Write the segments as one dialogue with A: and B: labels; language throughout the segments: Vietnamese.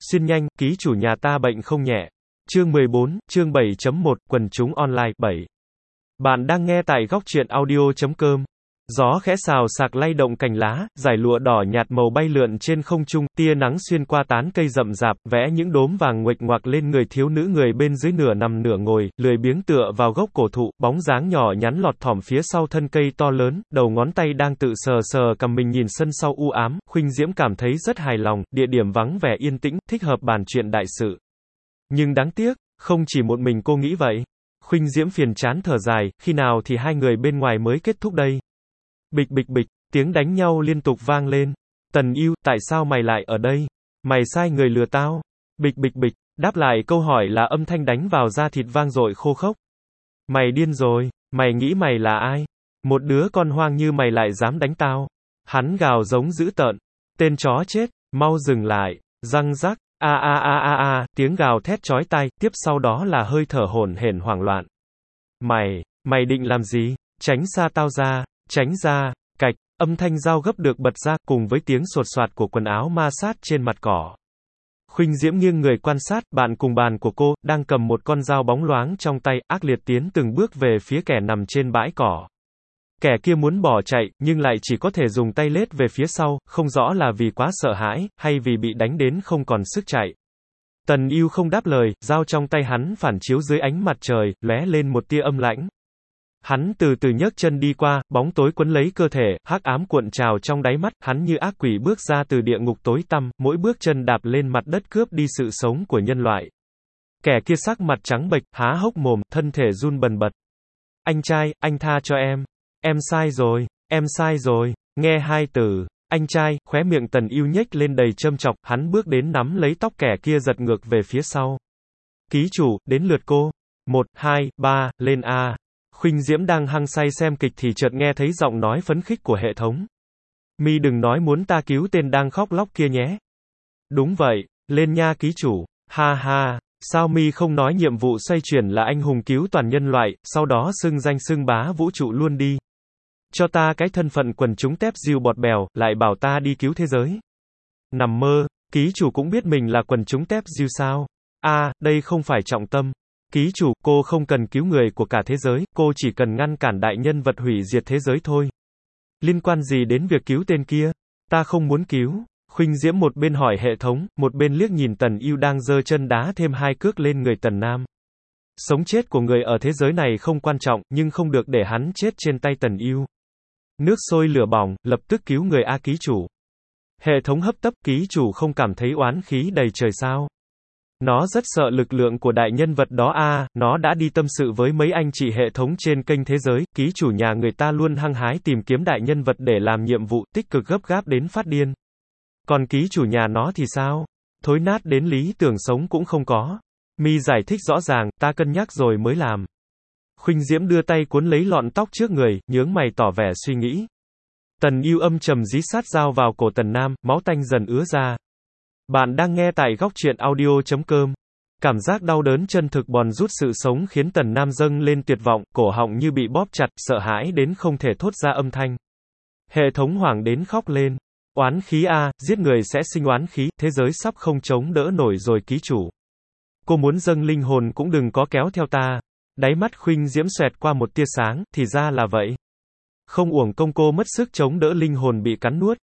A: Xuyên nhanh, ký chủ nhà ta bệnh không nhẹ. Chương 14, chương 7.1, quần chúng online, 7. Bạn đang nghe tại góc truyện audio.com. Gió khẽ xào xạc lay động cành lá, dải lụa đỏ nhạt màu bay lượn trên không trung, tia nắng xuyên qua tán cây rậm rạp, vẽ những đốm vàng nguệch ngoạc lên người thiếu nữ người bên dưới nửa nằm nửa ngồi, lười biếng tựa vào gốc cổ thụ, bóng dáng nhỏ nhắn lọt thỏm phía sau thân cây to lớn, đầu ngón tay đang tự sờ sờ cầm mình nhìn sân sau u ám, Khuynh Diễm cảm thấy rất hài lòng, địa điểm vắng vẻ yên tĩnh, thích hợp bàn chuyện đại sự. Nhưng đáng tiếc, không chỉ một mình cô nghĩ vậy. Khuynh Diễm phiền chán thở dài, khi nào thì hai người bên ngoài mới kết thúc đây? Bịch bịch bịch, tiếng đánh nhau liên tục vang lên. Tần Ưu, tại sao mày lại ở đây? Mày sai người lừa tao. Bịch bịch bịch, đáp lại câu hỏi là âm thanh đánh vào da thịt vang dội khô khốc. Mày điên rồi, mày nghĩ mày là ai? Một đứa con hoang như mày lại dám đánh tao. Hắn gào giống dữ tợn. Tên chó chết, mau dừng lại. Răng rắc, tiếng gào thét chói tai, tiếp sau đó là hơi thở hổn hển hoảng loạn. Mày định làm gì? Tránh xa tao ra. Tránh ra, cạch, âm thanh dao gấp được bật ra, cùng với tiếng sột soạt của quần áo ma sát trên mặt cỏ. Khuynh Diễm nghiêng người quan sát, bạn cùng bàn của cô, đang cầm một con dao bóng loáng trong tay, ác liệt tiến từng bước về phía kẻ nằm trên bãi cỏ. Kẻ kia muốn bỏ chạy, nhưng lại chỉ có thể dùng tay lết về phía sau, không rõ là vì quá sợ hãi, hay vì bị đánh đến không còn sức chạy. Tần Ưu không đáp lời, dao trong tay hắn phản chiếu dưới ánh mặt trời, lóe lên một tia âm lãnh. Hắn từ từ nhấc chân đi qua, bóng tối quấn lấy cơ thể, hắc ám cuộn trào trong đáy mắt, hắn như ác quỷ bước ra từ địa ngục tối tăm, mỗi bước chân đạp lên mặt đất cướp đi sự sống của nhân loại. Kẻ kia sắc mặt trắng bệch, há hốc mồm, thân thể run bần bật. Anh trai, anh tha cho em sai rồi, nghe hai từ, anh trai, khóe miệng Tần Ưu nhếch lên đầy châm chọc, hắn bước đến nắm lấy tóc kẻ kia giật ngược về phía sau. Ký chủ, đến lượt cô. 1, 2, 3, lên A. Khuynh Diễm đang hăng say xem kịch thì chợt nghe thấy giọng nói phấn khích của hệ thống. Mi đừng nói muốn ta cứu tên đang khóc lóc kia nhé. Đúng vậy, lên nha ký chủ. Ha ha, sao Mi không nói nhiệm vụ xoay chuyển là anh hùng cứu toàn nhân loại, sau đó xưng danh xưng bá vũ trụ luôn đi. Cho ta cái thân phận quần chúng tép diêu bọt bèo, lại bảo ta đi cứu thế giới. Nằm mơ, ký chủ cũng biết mình là quần chúng tép diêu sao? Đây không phải trọng tâm. Ký chủ, cô không cần cứu người của cả thế giới, cô chỉ cần ngăn cản đại nhân vật hủy diệt thế giới thôi. Liên quan gì đến việc cứu tên kia? Ta không muốn cứu. Khuynh Diễm một bên hỏi hệ thống, một bên liếc nhìn Tần Ưu đang giơ chân đá thêm hai cước lên người Tần Nam. Sống chết của người ở thế giới này không quan trọng, nhưng không được để hắn chết trên tay Tần Ưu. Nước sôi lửa bỏng, lập tức cứu người A ký chủ. Hệ thống hấp tấp, ký chủ không cảm thấy oán khí đầy trời sao? Nó rất sợ lực lượng của đại nhân vật đó nó đã đi tâm sự với mấy anh chị hệ thống trên kênh thế giới, ký chủ nhà người ta luôn hăng hái tìm kiếm đại nhân vật để làm nhiệm vụ, tích cực gấp gáp đến phát điên. Còn ký chủ nhà nó thì sao? Thối nát đến lý tưởng sống cũng không có. Mi giải thích rõ ràng, ta cân nhắc rồi mới làm. Khuynh Diễm đưa tay cuốn lấy lọn tóc trước người, nhướng mày tỏ vẻ suy nghĩ. Tần Ưu âm trầm dí sát dao vào cổ Tần Nam, máu tanh dần ứa ra. Bạn đang nghe tại góc truyện audio.com. Cảm giác đau đớn chân thực bòn rút sự sống khiến Tần Nam dâng lên tuyệt vọng, cổ họng như bị bóp chặt, sợ hãi đến không thể thốt ra âm thanh. Hệ thống hoảng đến khóc lên. Oán khí giết người sẽ sinh oán khí, thế giới sắp không chống đỡ nổi rồi ký chủ. Cô muốn dâng linh hồn cũng đừng có kéo theo ta. Đáy mắt Khuynh Diễm xoẹt qua một tia sáng, thì ra là vậy. Không uổng công cô mất sức chống đỡ linh hồn bị cắn nuốt.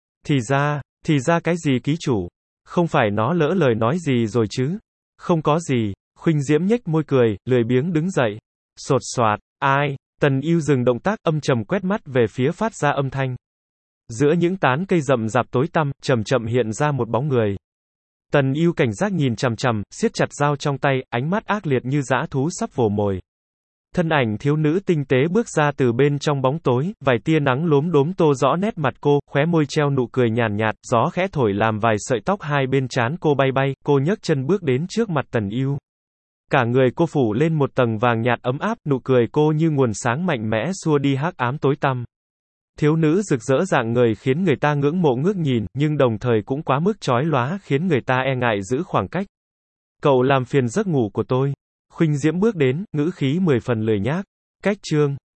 A: Thì ra cái gì ký chủ? Không phải nó lỡ lời nói gì rồi chứ? Không có gì. Khuynh Diễm nhếch môi cười, lười biếng đứng dậy. Sột soạt, ai? Tần Ưu dừng động tác, âm trầm quét mắt về phía phát ra âm thanh. Giữa những tán cây rậm rạp tối tăm, chậm chậm hiện ra một bóng người. Tần Ưu cảnh giác nhìn chằm chằm, siết chặt dao trong tay, ánh mắt ác liệt như dã thú sắp vồ mồi. Thân ảnh thiếu nữ tinh tế bước ra từ bên trong bóng tối, vài tia nắng lốm đốm tô rõ nét mặt cô, khóe môi treo nụ cười nhàn nhạt, gió khẽ thổi làm vài sợi tóc hai bên trán cô bay bay, cô nhấc chân bước đến trước mặt Tần Ưu. Cả người cô phủ lên một tầng vàng nhạt ấm áp, nụ cười cô như nguồn sáng mạnh mẽ xua đi hắc ám tối tăm. Thiếu nữ rực rỡ rạng ngời khiến người ta ngưỡng mộ ngước nhìn, nhưng đồng thời cũng quá mức chói lóa khiến người ta e ngại giữ khoảng cách. Cậu làm phiền giấc ngủ của tôi. Khuynh Diễm bước đến, ngữ khí 10 phần lười nhác. Cách chương.